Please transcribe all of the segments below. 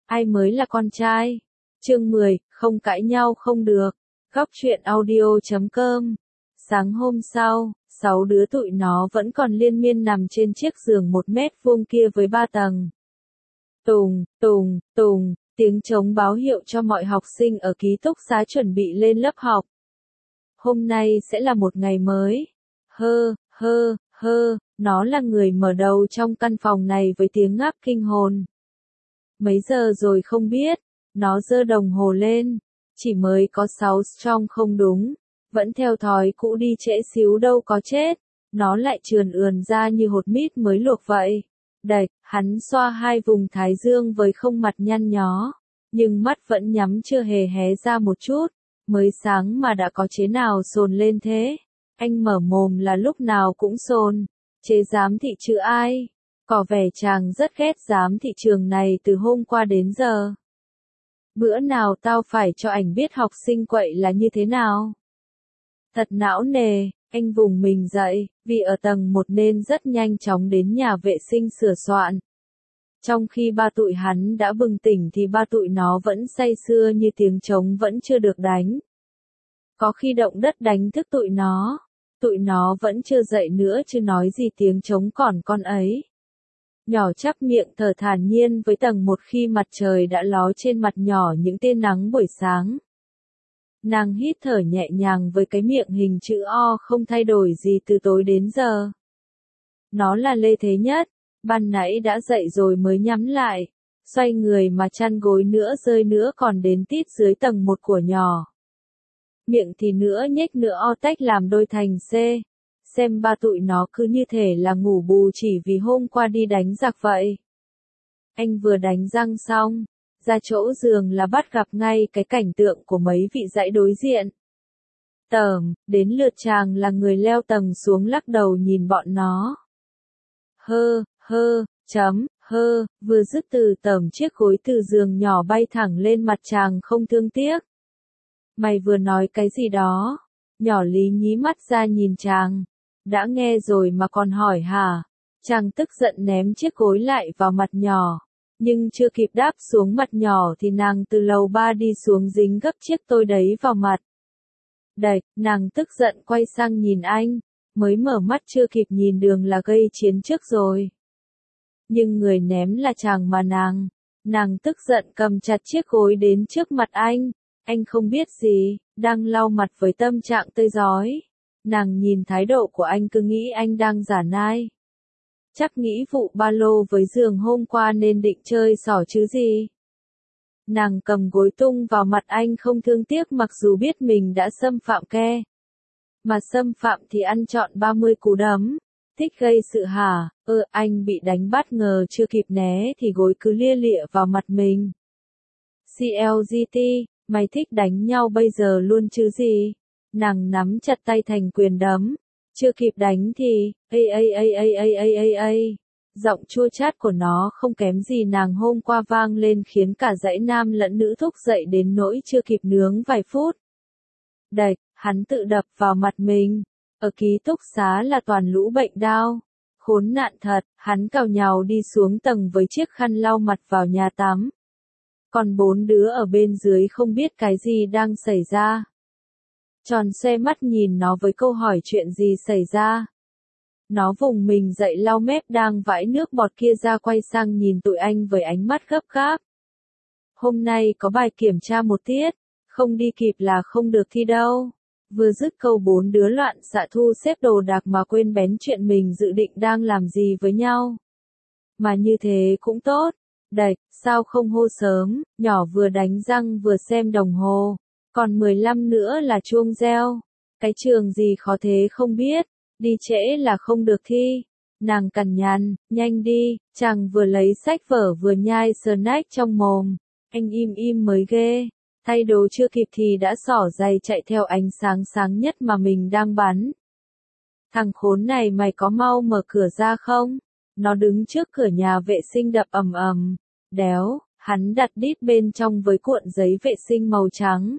Ai mới là con trai? Chương 10, không cãi nhau không được. Góc truyện audio.com. Sáng hôm sau, 6 đứa tụi nó vẫn còn liên miên nằm trên chiếc giường 1 mét vuông kia với 3 tầng. Tùng, tùng, tùng, tiếng trống báo hiệu cho mọi học sinh ở ký túc xá chuẩn bị lên lớp học. Hôm nay sẽ là một ngày mới. Nó là người mở đầu trong căn phòng này với tiếng ngáp kinh hồn. Mấy giờ rồi không biết, nó giơ đồng hồ lên, chỉ mới có 6 strong không đúng, vẫn theo thói cũ đi trễ xíu đâu có chết, nó lại trườn ườn ra như hột mít mới luộc vậy. Đạch, hắn xoa 2 vùng thái dương với không mặt nhăn nhó, nhưng mắt vẫn nhắm chưa hề hé ra một chút, mới sáng mà đã có chế nào sồn lên thế. Anh mở mồm là lúc nào cũng sồn, chế giám thị chứ ai. Có vẻ chàng rất ghét giám thị trường này từ hôm qua đến giờ. Bữa nào tao phải cho ảnh biết học sinh quậy là như thế nào. Thật não nề, anh vùng mình dậy, vì ở tầng 1 nên rất nhanh chóng đến nhà vệ sinh sửa soạn. Trong khi ba tụi hắn đã bừng tỉnh thì ba tụi nó vẫn say sưa như tiếng trống vẫn chưa được đánh. Có khi động đất đánh thức tụi nó vẫn chưa dậy nữa chứ nói gì tiếng trống còn con ấy. Nhỏ chắp miệng thở thản nhiên với tầng 1 khi mặt trời đã ló trên mặt nhỏ những tia nắng buổi sáng. Nàng hít thở nhẹ nhàng với cái miệng hình chữ O không thay đổi gì từ tối đến giờ. Nó là Lê Thế Nhất, ban nãy đã dậy rồi mới nhắm lại, xoay người mà chăn gối nữa rơi nữa còn đến tít dưới tầng 1 của nhỏ. Miệng thì nữa nhếch nữa O tách làm đôi thành C. Xem ba tụi nó cứ như thể là ngủ bù chỉ vì hôm qua đi đánh giặc vậy. Anh vừa đánh răng xong, ra chỗ giường là bắt gặp ngay cái cảnh tượng của mấy vị dãy đối diện. Đến lượt chàng là người leo tầng xuống lắc đầu nhìn bọn nó. Vừa dứt từ chiếc gối từ giường nhỏ bay thẳng lên mặt chàng không thương tiếc. Mày vừa nói cái gì đó? Nhỏ Lý nhí mắt ra nhìn chàng. Đã nghe rồi mà còn hỏi hả? Chàng tức giận ném chiếc gối lại vào mặt nhỏ. Nhưng chưa kịp đáp xuống mặt nhỏ thì nàng từ lầu 3 đi xuống dính gấp chiếc tôi đấy vào mặt. Đạch, nàng tức giận quay sang nhìn anh. Mới mở mắt chưa kịp nhìn đường là gây chiến trước rồi. Nhưng người ném là chàng mà nàng tức giận cầm chặt chiếc gối đến trước mặt anh. Anh không biết gì, đang lau mặt với tâm trạng tươi rói. Nàng nhìn thái độ của anh cứ nghĩ anh đang giả nai. Chắc nghĩ vụ ba lô với giường hôm qua nên định chơi xỏ chứ gì. Nàng cầm gối tung vào mặt anh không thương tiếc mặc dù biết mình đã xâm phạm ke. Mà xâm phạm thì ăn trọn 30 cú đấm. Thích gây sự hả? Anh bị đánh bất ngờ chưa kịp né thì gối cứ lia lịa vào mặt mình. CLGT, mày thích đánh nhau bây giờ luôn chứ gì? Nàng nắm chặt tay thành quyền đấm. Chưa kịp đánh thì, giọng chua chát của nó không kém gì nàng hôm qua vang lên khiến cả dãy nam lẫn nữ thúc dậy đến nỗi chưa kịp nướng vài phút. Đạch, hắn tự đập vào mặt mình. Ở ký túc xá là toàn lũ bệnh đao. Khốn nạn thật, hắn cào nhào đi xuống tầng với chiếc khăn lau mặt vào nhà tắm. Còn 4 đứa ở bên dưới không biết cái gì đang xảy ra. Tròn xoe mắt nhìn nó với câu hỏi chuyện gì xảy ra. Nó vùng mình dậy lau mép đang vãi nước bọt kia ra quay sang nhìn tụi anh với ánh mắt gấp gáp. Hôm nay có bài kiểm tra 1 tiết, không đi kịp là không được thi đâu. Vừa dứt câu 4 đứa loạn xạ thu xếp đồ đạc mà quên bén chuyện mình dự định đang làm gì với nhau. Mà như thế cũng tốt. Đạch, sao không hô sớm, nhỏ vừa đánh răng vừa xem đồng hồ. Còn 15 nữa là chuông reo. Cái trường gì khó thế không biết, đi trễ là không được thi. Nàng cằn nhằn, nhanh đi, chàng vừa lấy sách vở vừa nhai snack trong mồm. Anh im mới ghê. Thay đồ chưa kịp thì đã xỏ giày chạy theo ánh sáng sáng nhất mà mình đang bắn. Thằng khốn này mày có mau mở cửa ra không? Nó đứng trước cửa nhà vệ sinh đập ầm ầm. Đéo, hắn đặt đít bên trong với cuộn giấy vệ sinh màu trắng.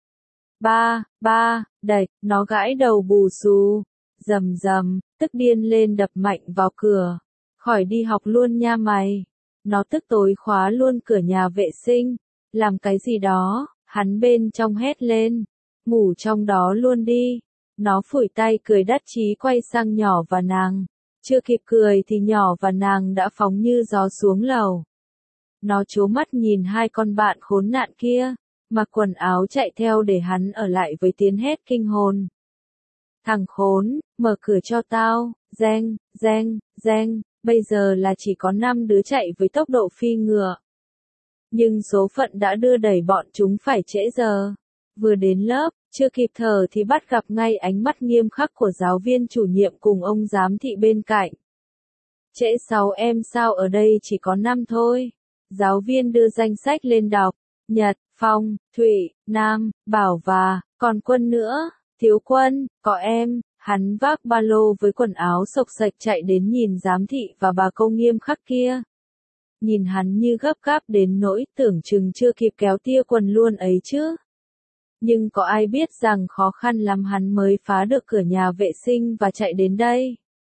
Đạch, nó gãi đầu bù xù. Rầm, tức điên lên đập mạnh vào cửa. Khỏi đi học luôn nha mày. Nó tức tối khóa luôn cửa nhà vệ sinh. Làm cái gì đó, hắn bên trong hét lên. Ngủ trong đó luôn đi. Nó phủi tay cười đắc chí quay sang nhỏ và nàng. Chưa kịp cười thì nhỏ và nàng đã phóng như gió xuống lầu. Nó trố mắt nhìn hai con bạn khốn nạn kia, mặc quần áo chạy theo để hắn ở lại với tiếng hét kinh hồn. Thằng khốn, mở cửa cho tao, reng, reng, reng, bây giờ là chỉ có 5 đứa chạy với tốc độ phi ngựa. Nhưng số phận đã đưa đẩy bọn chúng phải trễ giờ. Vừa đến lớp, chưa kịp thở thì bắt gặp ngay ánh mắt nghiêm khắc của giáo viên chủ nhiệm cùng ông giám thị bên cạnh. Trễ 6 em sao ở đây chỉ có 5 thôi. Giáo viên đưa danh sách lên đọc. Nhật, Phong, Thụy, Nam, Bảo và, còn Quân nữa. Thiếu Quân, có em. Hắn vác ba lô với quần áo xộc xệch chạy đến nhìn giám thị và bà cô nghiêm khắc kia. Nhìn hắn như gấp gáp đến nỗi tưởng chừng chưa kịp kéo tia quần luôn ấy chứ. Nhưng có ai biết rằng khó khăn lắm hắn mới phá được cửa nhà vệ sinh và chạy đến đây.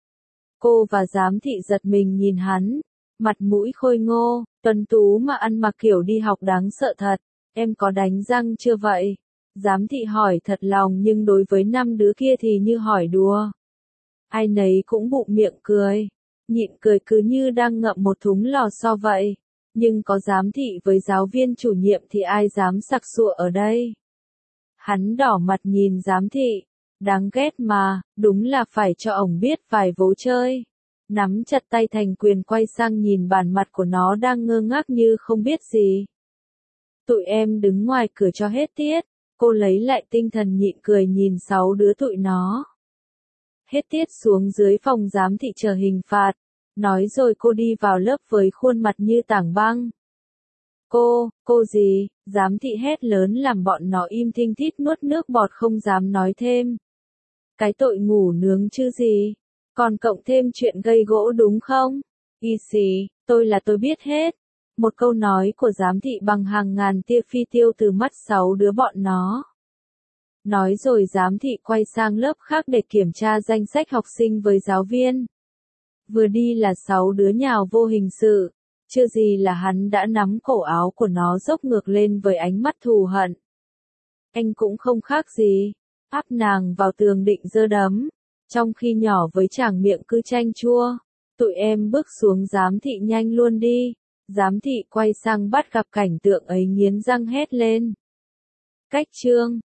Cô và giám thị giật mình nhìn hắn, mặt mũi khôi ngô, tuấn tú mà ăn mặc kiểu đi học đáng sợ thật. Em có đánh răng chưa vậy? Giám thị hỏi thật lòng nhưng đối với 5 đứa kia thì như hỏi đùa. Ai nấy cũng bụng miệng cười, nhịn cười cứ như đang ngậm một thúng lò xo vậy. Nhưng có giám thị với giáo viên chủ nhiệm thì ai dám sặc sụa ở đây. Hắn đỏ mặt nhìn giám thị, đáng ghét mà, đúng là phải cho ổng biết vài vố chơi. Nắm chặt tay thành quyền quay sang nhìn bản mặt của nó đang ngơ ngác như không biết gì. Tụi em đứng ngoài cửa cho hết tiết. Cô lấy lại tinh thần nhịn cười nhìn 6 đứa tụi nó. Hết tiết xuống dưới phòng giám thị chờ hình phạt. Nói rồi cô đi vào lớp với khuôn mặt như tảng băng. Cô gì? Giám thị hét lớn làm bọn nó im thinh thít nuốt nước bọt không dám nói thêm. Cái tội ngủ nướng chứ gì? Còn cộng thêm chuyện gây gỗ đúng không? Y xì, tôi biết hết. Một câu nói của giám thị bằng hàng ngàn tia phi tiêu từ mắt 6 đứa bọn nó. Nói rồi giám thị quay sang lớp khác để kiểm tra danh sách học sinh với giáo viên. Vừa đi là 6 đứa nhào vô hình sự. Chưa gì là hắn đã nắm cổ áo của nó dốc ngược lên với ánh mắt thù hận. Anh cũng không khác gì. Áp nàng vào tường định giơ đấm. Trong khi nhỏ với chàng miệng cứ chanh chua. Tụi em bước xuống giám thị nhanh luôn đi. Giám thị quay sang bắt gặp cảnh tượng ấy nghiến răng hét lên. Cách chương